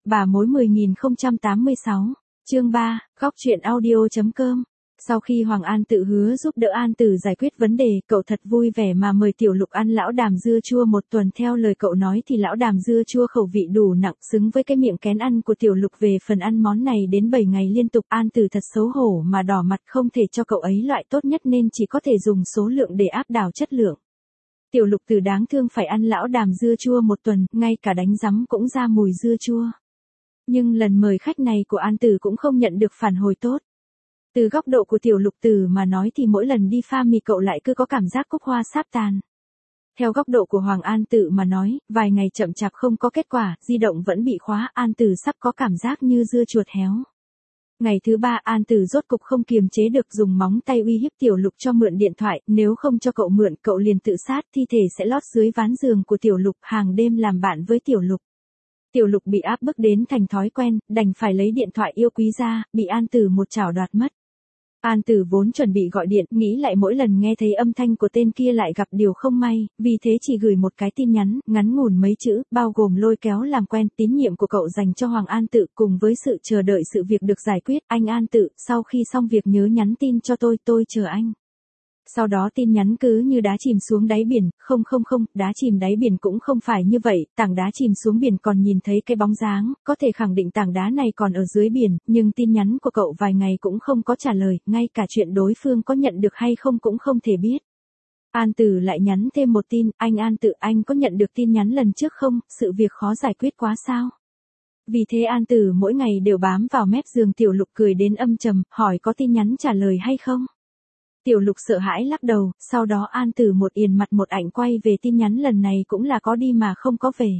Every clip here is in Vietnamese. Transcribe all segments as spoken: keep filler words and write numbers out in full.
Bà mối mười nghìn không trăm tám mươi sáu, chương ba, góc truyện audio.com. Sau khi Hoàng An Tự hứa giúp đỡ An Tử giải quyết vấn đề, cậu thật vui vẻ mà mời Tiểu Lục ăn lão đàm dưa chua một tuần. Theo lời cậu nói thì lão đàm dưa chua khẩu vị đủ nặng, xứng với cái miệng kén ăn của Tiểu Lục. Về phần ăn món này đến bảy ngày liên tục, An Tử thật xấu hổ mà đỏ mặt, không thể cho cậu ấy loại tốt nhất nên chỉ có thể dùng số lượng để áp đảo chất lượng. Tiểu Lục từ đáng thương phải ăn lão đàm dưa chua một tuần, ngay cả đánh rắm cũng ra mùi dưa chua. Nhưng lần mời khách này của An Tử cũng không nhận được phản hồi tốt. Từ góc độ của Tiểu Lục Tử mà nói thì mỗi lần đi pha mì cậu lại cứ có cảm giác cúc hoa sáp tàn. Theo góc độ của Hoàng An Tự mà nói, vài ngày chậm chạp không có kết quả, di động vẫn bị khóa, An Tử sắp có cảm giác như dưa chuột héo. Ngày thứ ba, An Tử rốt cục không kiềm chế được, dùng móng tay uy hiếp Tiểu Lục cho mượn điện thoại, nếu không cho cậu mượn cậu liền tự sát, thi thể sẽ lót dưới ván giường của Tiểu Lục, hàng đêm làm bạn với Tiểu Lục. Tiểu Lục bị áp bức đến thành thói quen, đành phải lấy điện thoại yêu quý ra, bị An Tử một chảo đoạt mất. An Tử vốn chuẩn bị gọi điện, nghĩ lại mỗi lần nghe thấy âm thanh của tên kia lại gặp điều không may, vì thế chỉ gửi một cái tin nhắn, ngắn ngủn mấy chữ, bao gồm lôi kéo làm quen, tín nhiệm của cậu dành cho Hoàng An Tự cùng với sự chờ đợi sự việc được giải quyết. Anh An Tự, sau khi xong việc nhớ nhắn tin cho tôi, tôi chờ anh. Sau đó tin nhắn cứ như đá chìm xuống đáy biển, không không không, đá chìm đáy biển cũng không phải như vậy, tảng đá chìm xuống biển còn nhìn thấy cái bóng dáng, có thể khẳng định tảng đá này còn ở dưới biển, nhưng tin nhắn của cậu vài ngày cũng không có trả lời, ngay cả chuyện đối phương có nhận được hay không cũng không thể biết. An Tử lại nhắn thêm một tin, anh An Tự, anh có nhận được tin nhắn lần trước không, sự việc khó giải quyết quá sao? Vì thế An Tử mỗi ngày đều bám vào mép giường. Tiểu Lục cười đến âm trầm, hỏi có tin nhắn trả lời hay không? Tiểu Lục sợ hãi lắc đầu, sau đó An Tử một yền mặt một ảnh quay về tin nhắn lần này cũng là có đi mà không có về.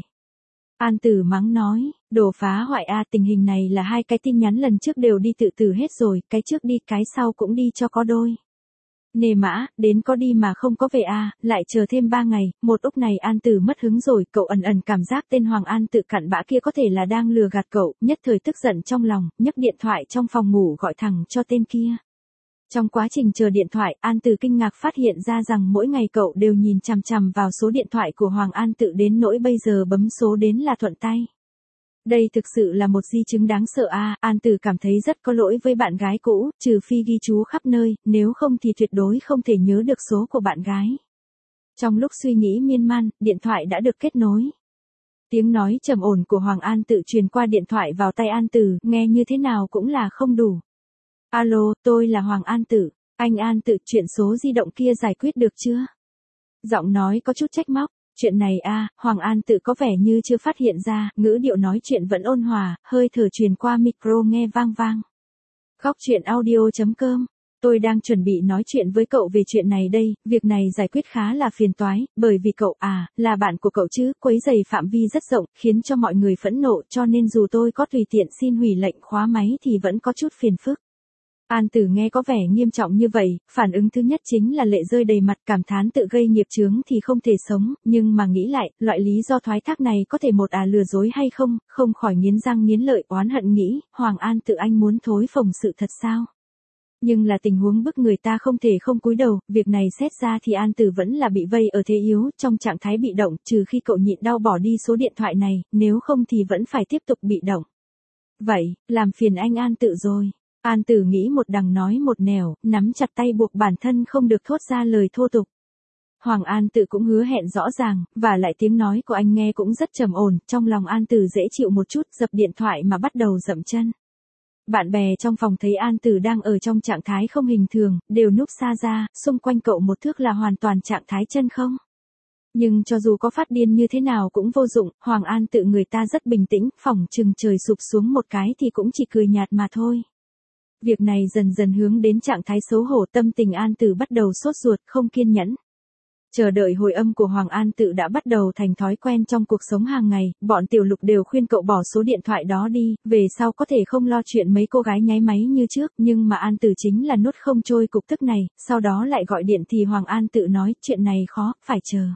An Tử mắng nói, đồ phá hoại a, tình hình này là hai cái tin nhắn lần trước đều đi tự tử hết rồi, cái trước đi cái sau cũng đi cho có đôi. Nề mã, đến có đi mà không có về a, lại chờ thêm ba ngày, một lúc này An Tử mất hứng rồi, cậu ẩn ẩn cảm giác tên Hoàng An Tự cặn bã kia có thể là đang lừa gạt cậu, nhất thời tức giận trong lòng, nhấc điện thoại trong phòng ngủ gọi thẳng cho tên kia. Trong quá trình chờ điện thoại, An Tử kinh ngạc phát hiện ra rằng mỗi ngày cậu đều nhìn chằm chằm vào số điện thoại của Hoàng An Tự đến nỗi bây giờ bấm số đến là thuận tay. Đây thực sự là một di chứng đáng sợ a, à, An Tử cảm thấy rất có lỗi với bạn gái cũ, trừ phi ghi chú khắp nơi, nếu không thì tuyệt đối không thể nhớ được số của bạn gái. Trong lúc suy nghĩ miên man, điện thoại đã được kết nối. Tiếng nói trầm ổn của Hoàng An Tự truyền qua điện thoại vào tai An Tử, nghe như thế nào cũng là không đủ. Alo, tôi là Hoàng An Tự, anh An Tự, chuyện số di động kia giải quyết được chưa? Giọng nói có chút trách móc, chuyện này a, à, Hoàng An Tự có vẻ như chưa phát hiện ra, ngữ điệu nói chuyện vẫn ôn hòa, hơi thở truyền qua micro nghe vang vang. Góc truyện audio.com, tôi đang chuẩn bị nói chuyện với cậu về chuyện này đây, việc này giải quyết khá là phiền toái, bởi vì cậu à, là bạn của cậu chứ, quấy rầy phạm vi rất rộng, khiến cho mọi người phẫn nộ, cho nên dù tôi có tùy tiện xin hủy lệnh khóa máy thì vẫn có chút phiền phức. An Tử nghe có vẻ nghiêm trọng như vậy, phản ứng thứ nhất chính là lệ rơi đầy mặt, cảm thán tự gây nghiệp chướng thì không thể sống, nhưng mà nghĩ lại, loại lý do thoái thác này có thể một à lừa dối hay không, không khỏi nghiến răng nghiến lợi, oán hận nghĩ, Hoàng An Tự anh muốn thối phồng sự thật sao? Nhưng là tình huống bức người ta không thể không cúi đầu, việc này xét ra thì An Tử vẫn là bị vây ở thế yếu, trong trạng thái bị động, trừ khi cậu nhịn đau bỏ đi số điện thoại này, nếu không thì vẫn phải tiếp tục bị động. Vậy, làm phiền anh An Tự rồi. An Tử nghĩ một đằng nói một nẻo, nắm chặt tay buộc bản thân không được thốt ra lời thô tục. Hoàng An Tự cũng hứa hẹn rõ ràng, và lại tiếng nói của anh nghe cũng rất trầm ổn, trong lòng An Tử dễ chịu một chút, dập điện thoại mà bắt đầu dậm chân. Bạn bè trong phòng thấy An Tử đang ở trong trạng thái không hình thường, đều núp xa ra, xung quanh cậu một thước là hoàn toàn trạng thái chân không. Nhưng cho dù có phát điên như thế nào cũng vô dụng, Hoàng An Tự người ta rất bình tĩnh, phỏng chừng trời sụp xuống một cái thì cũng chỉ cười nhạt mà thôi. Việc này dần dần hướng đến trạng thái xấu hổ, tâm tình An Tử bắt đầu sốt ruột, không kiên nhẫn. Chờ đợi hồi âm của Hoàng An Tự đã bắt đầu thành thói quen trong cuộc sống hàng ngày, bọn Tiểu Lục đều khuyên cậu bỏ số điện thoại đó đi, về sau có thể không lo chuyện mấy cô gái nháy máy như trước, nhưng mà An Tử chính là nuốt không trôi cục tức này, sau đó lại gọi điện thì Hoàng An Tự nói, chuyện này khó, phải chờ.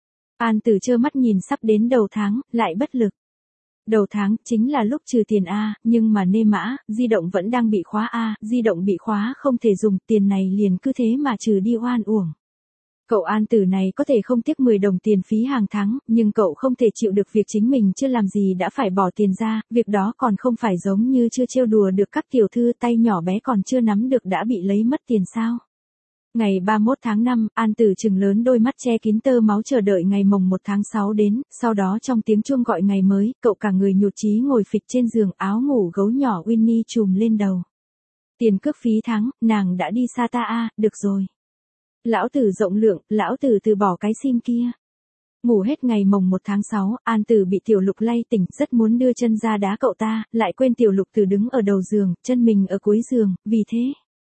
An Tử trơ mắt nhìn sắp đến đầu tháng, lại bất lực. Đầu tháng, chính là lúc trừ tiền A, nhưng mà nê mã, di động vẫn đang bị khóa A, di động bị khóa không thể dùng, tiền này liền cứ thế mà trừ đi oan uổng. Cậu An Tử này có thể không tiếc mười đồng tiền phí hàng tháng, nhưng cậu không thể chịu được việc chính mình chưa làm gì đã phải bỏ tiền ra, việc đó còn không phải giống như chưa trêu đùa được các tiểu thư tay nhỏ bé còn chưa nắm được đã bị lấy mất tiền sao. Ngày ba mươi mốt tháng năm, An Tử trừng lớn đôi mắt che kín tơ máu chờ đợi ngày mồng một tháng sáu đến, sau đó trong tiếng chuông gọi ngày mới, cậu cả người nhụt chí ngồi phịch trên giường, áo ngủ gấu nhỏ Winnie trùm lên đầu. Tiền cước phí tháng, nàng đã đi xa ta a, được rồi. Lão Tử rộng lượng, lão Tử từ bỏ cái sim kia. Ngủ hết ngày mồng một tháng sáu, An Tử bị Tiểu Lục lay tỉnh, rất muốn đưa chân ra đá cậu ta, lại quên Tiểu Lục Tử đứng ở đầu giường, chân mình ở cuối giường, vì thế.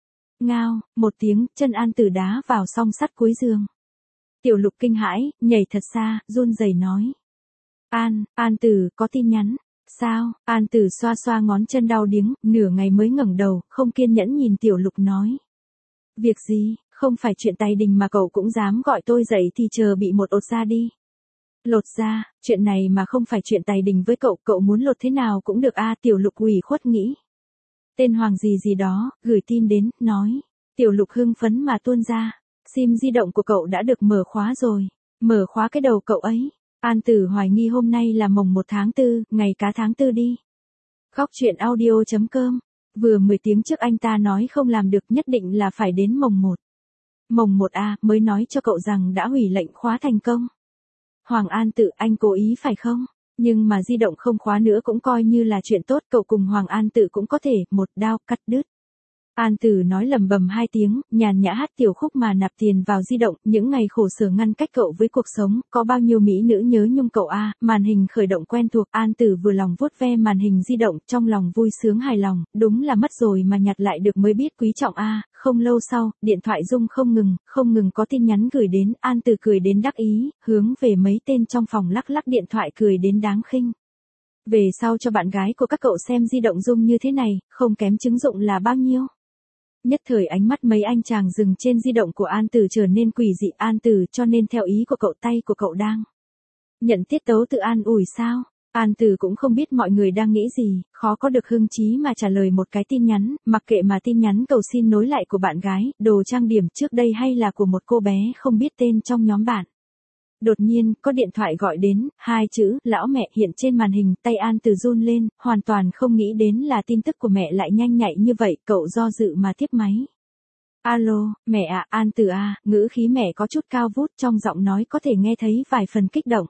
Ngao, một tiếng, chân An Tử đá vào song sắt cuối giường. Tiểu Lục kinh hãi, nhảy thật xa, run rẩy nói. An, An Tử, có tin nhắn. Sao? An Tử xoa xoa ngón chân đau điếng, nửa ngày mới ngẩng đầu, không kiên nhẫn nhìn Tiểu Lục nói. Việc gì, không phải chuyện tài đình mà cậu cũng dám gọi tôi dậy thì chờ bị một ột ra đi. Lột ra, chuyện này mà không phải chuyện tài đình với cậu, cậu muốn lột thế nào cũng được a. Tiểu Lục ủy khuất nghĩ. Tên Hoàng gì gì đó, gửi tin đến, nói. Tiểu Lục hưng phấn mà tuôn ra. Sim di động của cậu đã được mở khóa rồi. Mở khóa cái đầu cậu ấy. An Tử hoài nghi hôm nay là mồng một tháng tư, ngày cá tháng tư đi. Góc truyện audio chấm com. Vừa mười tiếng trước anh ta nói không làm được, nhất định là phải đến mồng một. Mồng một a, mới nói cho cậu rằng đã hủy lệnh khóa thành công. Hoàng An Tự, anh cố ý phải không? Nhưng mà di động không khóa nữa cũng coi như là chuyện tốt, cậu cùng Hoàng An Tự cũng có thể, một đao cắt đứt. An Tử nói lầm bầm hai tiếng, nhàn nhã hát tiểu khúc mà nạp tiền vào di động, những ngày khổ sở ngăn cách cậu với cuộc sống, có bao nhiêu mỹ nữ nhớ nhung cậu a. Màn hình khởi động quen thuộc, An Tử vừa lòng vuốt ve màn hình di động, trong lòng vui sướng hài lòng, đúng là mất rồi mà nhặt lại được mới biết quý trọng a. Không lâu sau, điện thoại rung không ngừng, không ngừng có tin nhắn gửi đến, An Tử cười đến đắc ý, hướng về mấy tên trong phòng lắc lắc điện thoại cười đến đáng khinh. Về sau cho bạn gái của các cậu xem di động rung như thế này, không kém chứng dụng là bao nhiêu. Nhất thời ánh mắt mấy anh chàng dừng trên di động của An Tử trở nên quỷ dị. An Tử, cho nên theo ý của cậu, tay của cậu đang nhận tiết tấu tự an ủi sao? An Tử cũng không biết mọi người đang nghĩ gì, khó có được hưng trí mà trả lời một cái tin nhắn, mặc kệ mà tin nhắn cầu xin nối lại của bạn gái, đồ trang điểm trước đây hay là của một cô bé không biết tên trong nhóm bạn. Đột nhiên, có điện thoại gọi đến, hai chữ, lão mẹ hiện trên màn hình, tay An Tử run lên, hoàn toàn không nghĩ đến là tin tức của mẹ lại nhanh nhạy như vậy, cậu do dự mà tiếp máy. Alo, mẹ ạ, An Tử à, ngữ khí mẹ có chút cao vút, trong giọng nói có thể nghe thấy vài phần kích động.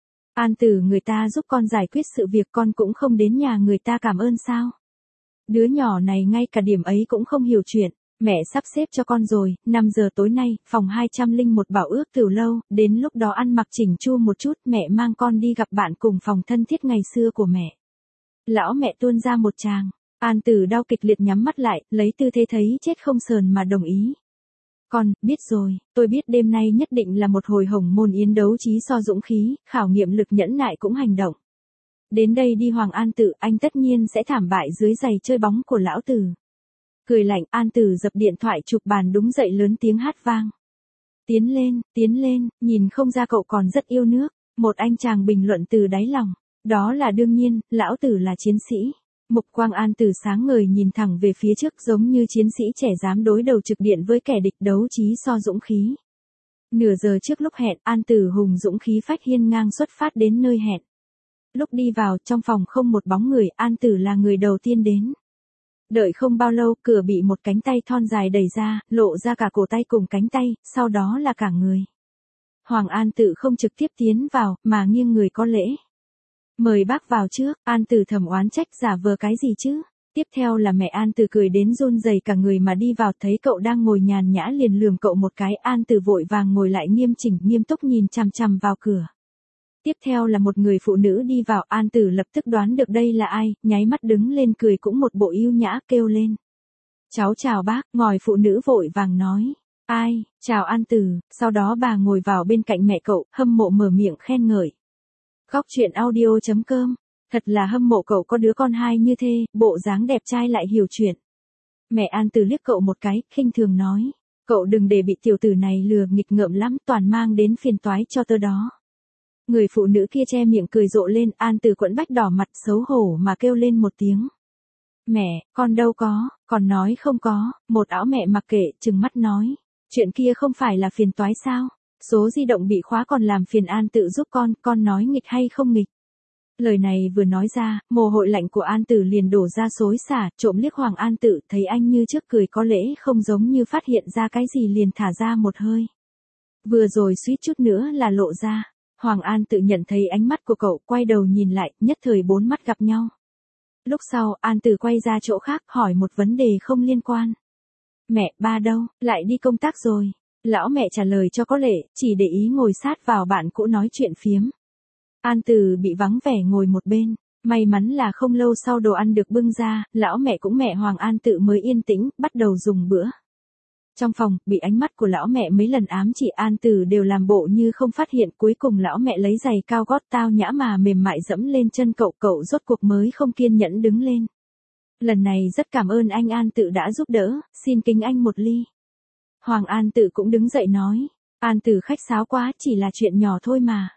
An Tử, người ta giúp con giải quyết sự việc, con cũng không đến nhà người ta cảm ơn sao? Đứa nhỏ này ngay cả điểm ấy cũng không hiểu chuyện. Mẹ sắp xếp cho con rồi, năm giờ tối nay, phòng hai trăm lẻ một Bảo Ước Tiểu Lâu, đến lúc đó ăn mặc chỉnh chu một chút, mẹ mang con đi gặp bạn cùng phòng thân thiết ngày xưa của mẹ. Lão mẹ tuôn ra một tràng, An Tử đau kịch liệt nhắm mắt lại, lấy tư thế thấy chết không sờn mà đồng ý. Con, biết rồi, tôi biết đêm nay nhất định là một hồi hồng môn yến đấu trí so dũng khí, khảo nghiệm lực nhẫn nại cũng hành động. Đến đây đi Hoàng An Tự, anh tất nhiên sẽ thảm bại dưới giày chơi bóng của lão tử. Cười lạnh, An Tử dập điện thoại chụp bàn đúng dậy lớn tiếng hát vang. Tiến lên, tiến lên, nhìn không ra cậu còn rất yêu nước. Một anh chàng bình luận từ đáy lòng. Đó là đương nhiên, lão tử là chiến sĩ. Mục quang An Tử sáng ngời nhìn thẳng về phía trước giống như chiến sĩ trẻ dám đối đầu trực điện với kẻ địch, đấu trí so dũng khí. Nửa giờ trước lúc hẹn, An Tử hùng dũng khí phách hiên ngang xuất phát đến nơi hẹn. Lúc đi vào, trong phòng không một bóng người, An Tử là người đầu tiên đến. Đợi không bao lâu, cửa bị một cánh tay thon dài đẩy ra, lộ ra cả cổ tay cùng cánh tay, sau đó là cả người. Hoàng An Tự không trực tiếp tiến vào, mà nghiêng người có lễ. Mời bác vào trước, An Tử thầm oán trách, giả vờ cái gì chứ? Tiếp theo là mẹ An Tử cười đến run rẩy cả người mà đi vào, thấy cậu đang ngồi nhàn nhã liền lườm cậu một cái. An Tử vội vàng ngồi lại nghiêm chỉnh, nghiêm túc nhìn chằm chằm vào cửa. Tiếp theo là một người phụ nữ đi vào, An Tử lập tức đoán được đây là ai, nháy mắt đứng lên cười cũng một bộ yêu nhã, kêu lên. Cháu chào bác, ngồi phụ nữ vội vàng nói. Ai, chào An Tử, sau đó bà ngồi vào bên cạnh mẹ cậu, hâm mộ mở miệng khen ngợi. Góc truyện audio chấm com, thật là hâm mộ cậu có đứa con hai như thế, bộ dáng đẹp trai lại hiểu chuyện. Mẹ An Tử liếc cậu một cái, khinh thường nói. Cậu đừng để bị tiểu tử này lừa, nghịch ngợm lắm, toàn mang đến phiền toái cho tớ đó. Người phụ nữ kia che miệng cười rộ lên, An Tử quẫn bách đỏ mặt xấu hổ mà kêu lên một tiếng. Mẹ, con đâu có, còn nói không có, một ảo mẹ mặc kệ, trừng mắt nói. Chuyện kia không phải là phiền toái sao? Số di động bị khóa còn làm phiền An Tự giúp con, con nói nghịch hay không nghịch? Lời này vừa nói ra, mồ hôi lạnh của An Tử liền đổ ra xối xả, trộm liếc Hoàng An Tự, thấy anh như trước cười có lễ không giống như phát hiện ra cái gì liền thả ra một hơi. Vừa rồi suýt chút nữa là lộ ra. Hoàng An Tự nhận thấy ánh mắt của cậu, quay đầu nhìn lại, nhất thời bốn mắt gặp nhau. Lúc sau, An Tử quay ra chỗ khác, hỏi một vấn đề không liên quan. Mẹ, ba đâu, lại đi công tác rồi. Lão mẹ trả lời cho có lệ, chỉ để ý ngồi sát vào bạn cũ nói chuyện phiếm. An Tử bị vắng vẻ ngồi một bên. May mắn là không lâu sau đồ ăn được bưng ra, lão mẹ cũng mẹ Hoàng An Tự mới yên tĩnh, bắt đầu dùng bữa. Trong phòng, bị ánh mắt của lão mẹ mấy lần ám chỉ An Tử đều làm bộ như không phát hiện, cuối cùng lão mẹ lấy giày cao gót tao nhã mà mềm mại dẫm lên chân cậu, cậu rốt cuộc mới không kiên nhẫn đứng lên. Lần này rất cảm ơn anh An Tự đã giúp đỡ, xin kính anh một ly. Hoàng An Tự cũng đứng dậy nói, An Tử khách sáo quá, chỉ là chuyện nhỏ thôi mà.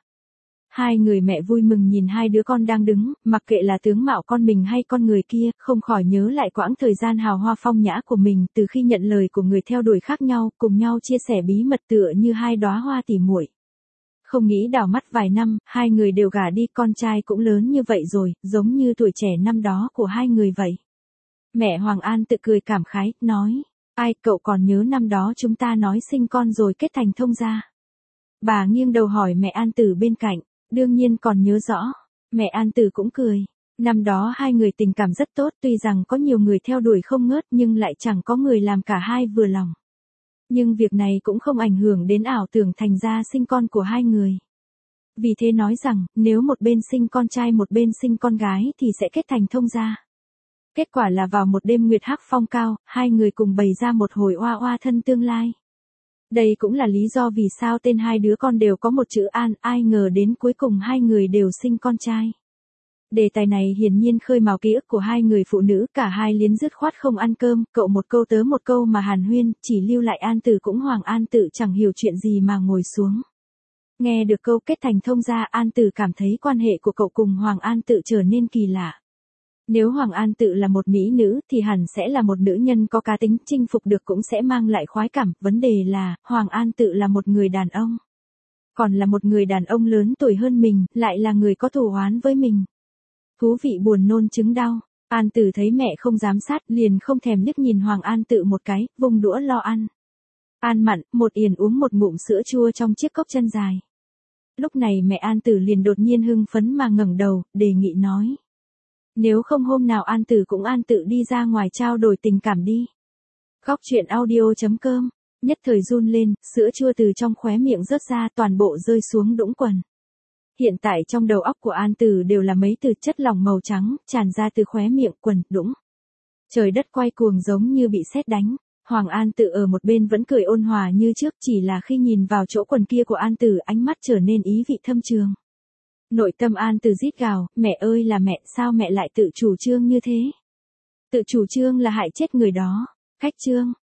Hai người mẹ vui mừng nhìn hai đứa con đang đứng, mặc kệ là tướng mạo con mình hay con người kia, không khỏi nhớ lại quãng thời gian hào hoa phong nhã của mình từ khi nhận lời của người theo đuổi khác nhau, cùng nhau chia sẻ bí mật tựa như hai đóa hoa tỉ muội. Không nghĩ đảo mắt vài năm, hai người đều gả đi, con trai cũng lớn như vậy rồi, giống như tuổi trẻ năm đó của hai người vậy. Mẹ Hoàng An Tự cười cảm khái, nói, ai, cậu còn nhớ năm đó chúng ta nói sinh con rồi kết thành thông gia. Bà nghiêng đầu hỏi mẹ An Tử bên cạnh. Đương nhiên còn nhớ rõ. Mẹ An Tử cũng cười. Năm đó hai người tình cảm rất tốt, tuy rằng có nhiều người theo đuổi không ngớt nhưng lại chẳng có người làm cả hai vừa lòng. Nhưng việc này cũng không ảnh hưởng đến ảo tưởng thành ra sinh con của hai người. Vì thế nói rằng, nếu một bên sinh con trai một bên sinh con gái thì sẽ kết thành thông gia. Kết quả là vào một đêm nguyệt hắc phong cao, hai người cùng bày ra một hồi oa oa thân tương lai. Đây cũng là lý do vì sao tên hai đứa con đều có một chữ An, ai ngờ đến cuối cùng hai người đều sinh con trai. Đề tài này hiển nhiên khơi mào ký ức của hai người phụ nữ, cả hai liến dứt khoát không ăn cơm, cậu một câu tớ một câu mà hàn huyên, chỉ lưu lại An Tử cũng Hoàng An Tự chẳng hiểu chuyện gì mà ngồi xuống. Nghe được câu kết thành thông gia, An Tử cảm thấy quan hệ của cậu cùng Hoàng An Tự trở nên kỳ lạ. Nếu Hoàng An Tự là một mỹ nữ thì hẳn sẽ là một nữ nhân có cá tính, chinh phục được cũng sẽ mang lại khoái cảm, vấn đề là, Hoàng An Tự là một người đàn ông. Còn là một người đàn ông lớn tuổi hơn mình, lại là người có thù oán với mình. Thú vị buồn nôn chứng đau, An Tử thấy mẹ không dám sát, liền không thèm liếc nhìn Hoàng An Tự một cái, vung đũa lo ăn. An Mặn, một Yển uống một ngụm sữa chua trong chiếc cốc chân dài. Lúc này mẹ An Tử liền đột nhiên hưng phấn mà ngẩng đầu, đề nghị nói. Nếu không hôm nào An Tử cũng An Tự đi ra ngoài trao đổi tình cảm đi. Góc truyện audio chấm com, nhất thời run lên, sữa chua từ trong khóe miệng rớt ra toàn bộ rơi xuống đũng quần. Hiện tại trong đầu óc của An Tử đều là mấy từ chất lỏng màu trắng, tràn ra từ khóe miệng, quần, đũng. Trời đất quay cuồng giống như bị sét đánh. Hoàng An Tự ở một bên vẫn cười ôn hòa như trước, chỉ là khi nhìn vào chỗ quần kia của An Tử ánh mắt trở nên ý vị thâm trường. Nội tâm An Tử rít gào, mẹ ơi là mẹ, sao mẹ lại tự chủ trương như thế? Tự chủ trương là hại chết người đó. Cách trương,